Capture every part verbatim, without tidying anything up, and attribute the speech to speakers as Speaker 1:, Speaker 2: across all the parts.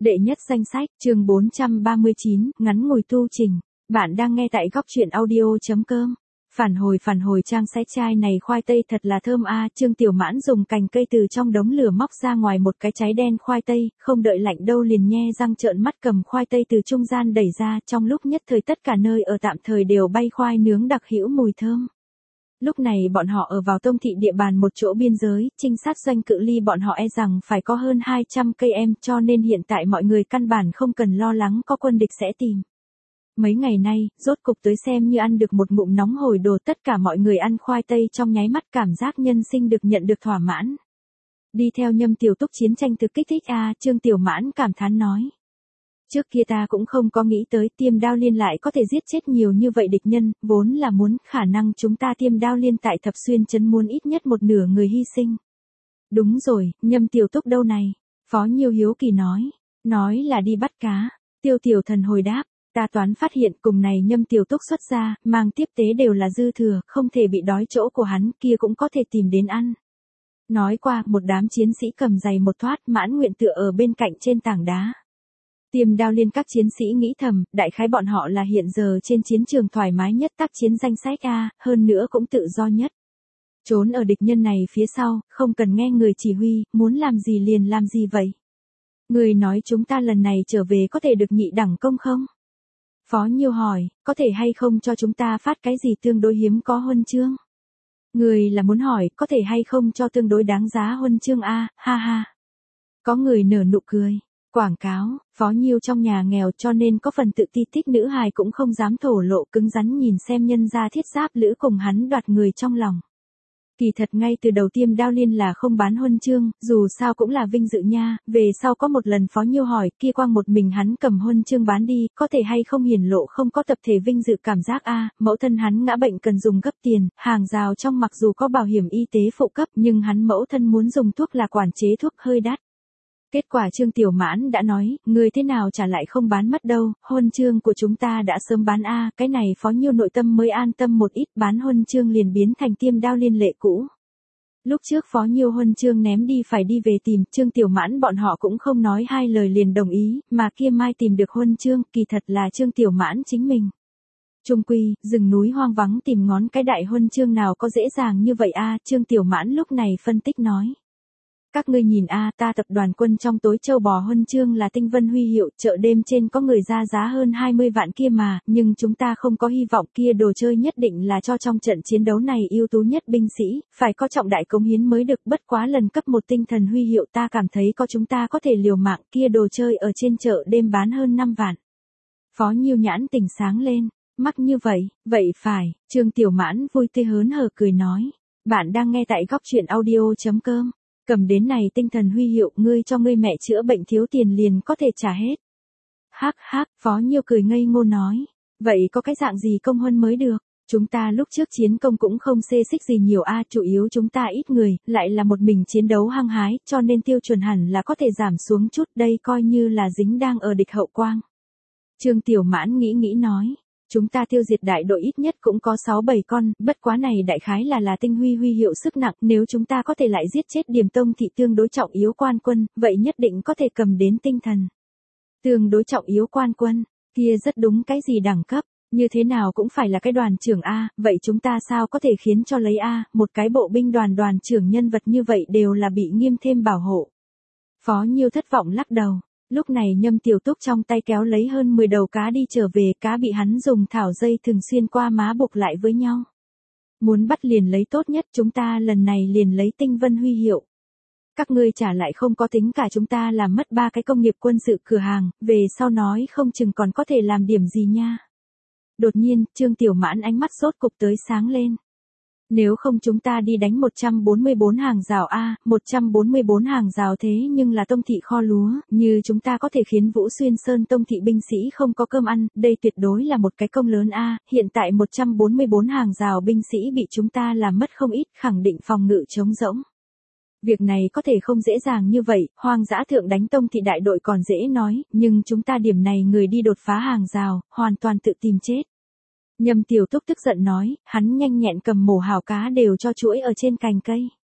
Speaker 1: Đệ nhất danh sách, chương bốn trăm ba mươi chín, ngắn ngủi tu trình. Bạn đang nghe tại góc truyện audio.com. Phản hồi phản hồi trang sách chai này khoai tây thật là thơm a. Trương Tiểu Mãn dùng cành cây từ trong đống lửa móc ra ngoài một cái trái đen khoai tây, không đợi lạnh đâu liền nhe răng trợn mắt cầm khoai tây từ trung gian đẩy ra, trong lúc nhất thời tất cả nơi ở tạm thời đều bay khoai nướng đặc hữu mùi thơm. Lúc này bọn họ ở vào Tông thị địa bàn một chỗ biên giới, trinh sát doanh cự ly bọn họ e rằng phải có hơn hai trăm cây em, cho nên hiện tại mọi người căn bản không cần lo lắng có quân địch sẽ tìm. Mấy ngày nay, rốt cục tới xem như ăn được một ngụm nóng hổi đồ, tất cả mọi người ăn khoai tây trong nháy mắt cảm giác nhân sinh được nhận được thỏa mãn. Đi theo Nhâm Tiểu Túc chiến tranh thực kích thích a, Trương Tiểu Mãn cảm thán nói. Trước kia ta cũng không có nghĩ tới Tiêm Đao Liên lại có thể giết chết nhiều như vậy địch nhân, vốn là muốn khả năng chúng ta Tiêm Đao Liên tại Thập Xuyên trấn muốn ít nhất một nửa người hy sinh. Đúng rồi, Nhâm Tiểu Túc đâu này? Phó Nhiêu hiếu kỳ nói. Nói là đi bắt cá. Tiêu Tiểu Thần hồi đáp. Ta toán phát hiện cùng này Nhâm Tiểu Túc xuất ra, mang tiếp tế đều là dư thừa, không thể bị đói chỗ của hắn kia cũng có thể tìm đến ăn. Nói qua, một đám chiến sĩ cầm giày một thoát mãn nguyện tựa ở bên cạnh trên tảng đá. Tiêm Đao Liên các chiến sĩ nghĩ thầm, đại khái bọn họ là hiện giờ trên chiến trường thoải mái nhất tác chiến danh sách a, hơn nữa cũng tự do nhất. Trốn ở địch nhân này phía sau, không cần nghe người chỉ huy, muốn làm gì liền làm gì vậy. Người nói chúng ta lần này trở về có thể được nhị đẳng công không? Phó Nhiêu hỏi, có thể hay không cho chúng ta phát cái gì tương đối hiếm có huân chương? Người là muốn hỏi, có thể hay không cho tương đối đáng giá huân chương a, ha ha. Có người nở nụ cười. Quảng cáo, Phó Nhiêu trong nhà nghèo cho nên có phần tự ti thích nữ hài cũng không dám thổ lộ, cứng rắn nhìn xem nhân gia thiết giáp lữ cùng hắn đoạt người trong lòng. Kỳ thật ngay từ đầu Tiêm Đao Liên là không bán huân chương, dù sao cũng là vinh dự nha, về sau có một lần Phó Nhiêu hỏi, kia quang một mình hắn cầm huân chương bán đi, có thể hay không hiển lộ không có tập thể vinh dự cảm giác a, mẫu thân hắn ngã bệnh cần dùng gấp tiền, hàng rào trong mặc dù có bảo hiểm y tế phụ cấp, nhưng hắn mẫu thân muốn dùng thuốc là quản chế thuốc hơi đắt. Kết quả Trương Tiểu Mãn đã nói, người thế nào trả lại không bán mất đâu, huân chương của chúng ta đã sớm bán a, cái này Phó Nhiêu nội tâm mới an tâm một ít, bán huân chương liền biến thành Tiêm Đao Liên lệ cũ. Lúc trước Phó Nhiêu huân chương ném đi phải đi về tìm, Trương Tiểu Mãn bọn họ cũng không nói hai lời liền đồng ý, mà kia mai tìm được huân chương, kỳ thật là Trương Tiểu Mãn chính mình. Trung quy, rừng núi hoang vắng tìm ngón cái đại huân chương nào có dễ dàng như vậy a, Trương Tiểu Mãn lúc này phân tích nói. Các ngươi nhìn a, ta tập đoàn quân trong tối châu bò huân chương là tinh vân huy hiệu, chợ đêm trên có người ra giá hơn hai mươi vạn kia mà, nhưng chúng ta không có hy vọng, kia đồ chơi nhất định là cho trong trận chiến đấu này ưu tú nhất binh sĩ, phải có trọng đại cống hiến mới được, bất quá lần cấp một tinh thần huy hiệu ta cảm thấy có chúng ta có thể liều mạng, kia đồ chơi ở trên chợ đêm bán hơn năm vạn. Phó Nhiêu nhãn tỉnh sáng lên, mắc như vậy, vậy phải, Trương Tiểu Mãn vui tươi hớn hở cười nói, bạn đang nghe tại góc truyện audio.com. Cầm đến này tinh thần huy hiệu, ngươi cho ngươi mẹ chữa bệnh thiếu tiền liền có thể trả hết. Hắc hắc, Phó Nhiêu cười ngây ngô nói. Vậy có cái dạng gì công huân mới được? Chúng ta lúc trước chiến công cũng không xê xích gì nhiều a, chủ yếu chúng ta ít người, lại là một mình chiến đấu hăng hái, cho nên tiêu chuẩn hẳn là có thể giảm xuống chút, đây coi như là dính đang ở địch hậu quang. Trương Tiểu Mãn nghĩ nghĩ nói. Chúng ta tiêu diệt đại đội ít nhất cũng có sáu bảy con, bất quá này đại khái là là tinh huy huy hiệu sức nặng, nếu chúng ta có thể lại giết chết Điềm Tông thị tương đối trọng yếu quan quân, vậy nhất định có thể cầm đến tinh thần. Tương đối trọng yếu quan quân, kia rất đúng cái gì đẳng cấp, như thế nào cũng phải là cái đoàn trưởng a, vậy chúng ta sao có thể khiến cho lấy a, một cái bộ binh đoàn đoàn trưởng nhân vật như vậy đều là bị nghiêm thêm bảo hộ. Phó Nhiêu thất vọng lắc đầu. Lúc này Nhâm Tiểu Túc trong tay kéo lấy hơn mười đầu cá đi trở về, cá bị hắn dùng thảo dây thường xuyên qua má buộc lại với nhau. Muốn bắt liền lấy tốt nhất, chúng ta lần này liền lấy tinh vân huy hiệu. Các ngươi trả lại không có tính cả chúng ta làm mất ba cái công nghiệp quân sự cửa hàng, về sau nói không chừng còn có thể làm điểm gì nha. Đột nhiên, Trương Tiểu Mãn ánh mắt rốt cục tới sáng lên. Nếu không chúng ta đi đánh một trăm bốn mươi bốn hàng rào a, một trăm bốn mươi bốn hàng rào thế nhưng là Tông thị kho lúa, như chúng ta có thể khiến Vũ Xuyên Sơn Tông thị binh sĩ không có cơm ăn, đây tuyệt đối là một cái công lớn a, hiện tại một trăm bốn mươi bốn hàng rào binh sĩ bị chúng ta làm mất không ít, khẳng định phòng ngự trống rỗng. Việc này có thể không dễ dàng như vậy, hoang dã thượng đánh Tông thị đại đội còn dễ nói, nhưng chúng ta điểm này người đi đột phá hàng rào, hoàn toàn tự tìm chết. Nhâm Tiểu Túc tức giận nói, hắn nhanh nhẹn cầm mổ hào cá đều cho chuỗi ở trên cành cây.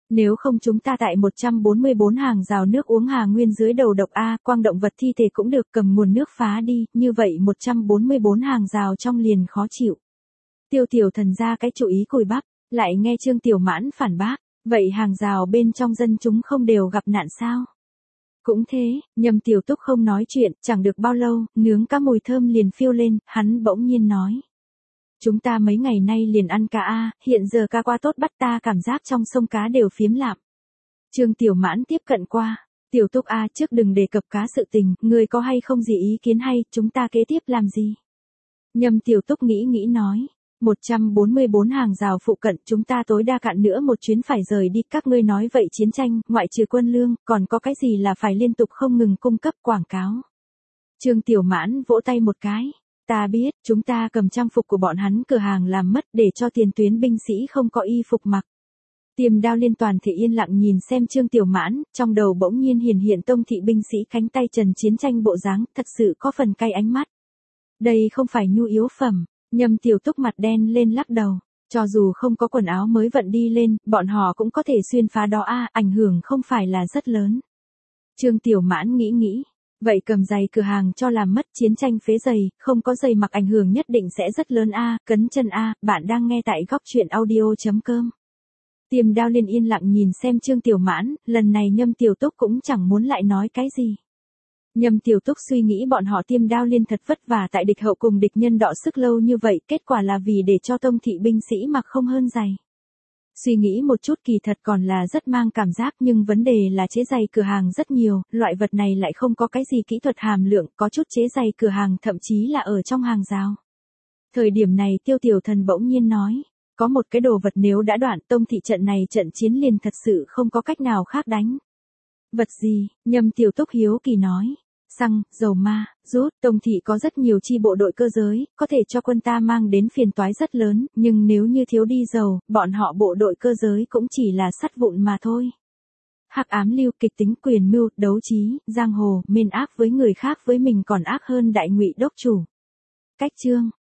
Speaker 1: Nếu không chúng ta tại một trăm bốn mươi bốn hàng rào nước uống Hà Nguyên dưới đầu độc A, quang động vật thi thể cũng được, cầm nguồn nước phá đi, như vậy một trăm bốn mươi bốn hàng rào trong liền khó chịu. Tiêu Tiểu Thần ra cái chủ ý cùi bắp, lại nghe Trương Tiểu Mãn phản bác, vậy hàng rào bên trong dân chúng không đều gặp nạn sao? Cũng thế, Nhâm Tiểu Túc không nói chuyện, chẳng được bao lâu, nướng cá mùi thơm liền phiêu lên, hắn bỗng nhiên nói. Chúng ta mấy ngày nay liền ăn cá A, hiện giờ cá qua tốt bắt ta cảm giác trong sông cá đều phiếm lạm. Trương Tiểu Mãn tiếp cận qua, Tiểu Túc A trước đừng đề cập cá sự tình, người có hay không gì ý kiến hay, chúng ta kế tiếp làm gì? Nhâm Tiểu Túc nghĩ nghĩ nói. một trăm bốn mươi bốn hàng rào phụ cận chúng ta tối đa cạn nữa một chuyến phải rời đi, các ngươi nói vậy chiến tranh, ngoại trừ quân lương, còn có cái gì là phải liên tục không ngừng cung cấp quảng cáo. Trương Tiểu Mãn vỗ tay một cái, ta biết, chúng ta cầm trang phục của bọn hắn cửa hàng làm mất để cho tiền tuyến binh sĩ không có y phục mặc. Tiềm Đao Liên toàn thể yên lặng nhìn xem Trương Tiểu Mãn, trong đầu bỗng nhiên hiển hiện tông thị binh sĩ cánh tay trần chiến tranh bộ dáng, thật sự có phần cay ánh mắt. Đây không phải nhu yếu phẩm. Nhâm Tiểu Túc mặt đen lên lắc đầu, cho dù không có quần áo mới vận đi lên, bọn họ cũng có thể xuyên phá đó a, ảnh hưởng không phải là rất lớn. Trương Tiểu Mãn nghĩ nghĩ, vậy cầm giày cửa hàng cho làm mất, chiến tranh phế giày, không có giày mặc ảnh hưởng nhất định sẽ rất lớn a, cấn chân a, bạn đang nghe tại góc truyện audio chấm com. Tiềm Đao Liên yên lặng nhìn xem Trương Tiểu Mãn, lần này Nhâm Tiểu Túc cũng chẳng muốn lại nói cái gì. Nhâm Tiểu Túc suy nghĩ bọn họ Tiêm Đao Liên thật vất vả tại địch hậu cùng địch nhân đọ sức lâu như vậy, kết quả là vì để cho tông thị binh sĩ mặc không hơn giày. Suy nghĩ một chút kỳ thật còn là rất mang cảm giác, nhưng vấn đề là chế giày cửa hàng rất nhiều, loại vật này lại không có cái gì kỹ thuật hàm lượng, có chút chế giày cửa hàng thậm chí là ở trong hàng rào. Thời điểm này Tiêu Tiểu Thần bỗng nhiên nói, có một cái đồ vật nếu đã đoạn, tông thị trận này trận chiến liền thật sự không có cách nào khác đánh. Vật gì? Nhâm Tiểu Túc hiếu kỳ nói. Xăng, dầu ma, rút, tông thị có rất nhiều chi bộ đội cơ giới, có thể cho quân ta mang đến phiền toái rất lớn, nhưng nếu như thiếu đi dầu, bọn họ bộ đội cơ giới cũng chỉ là sắt vụn mà thôi. Hắc ám lưu, kịch tính, quyền mưu, đấu trí, giang hồ, mên ác với người khác với mình còn ác hơn đại ngụy đốc chủ. Cách chương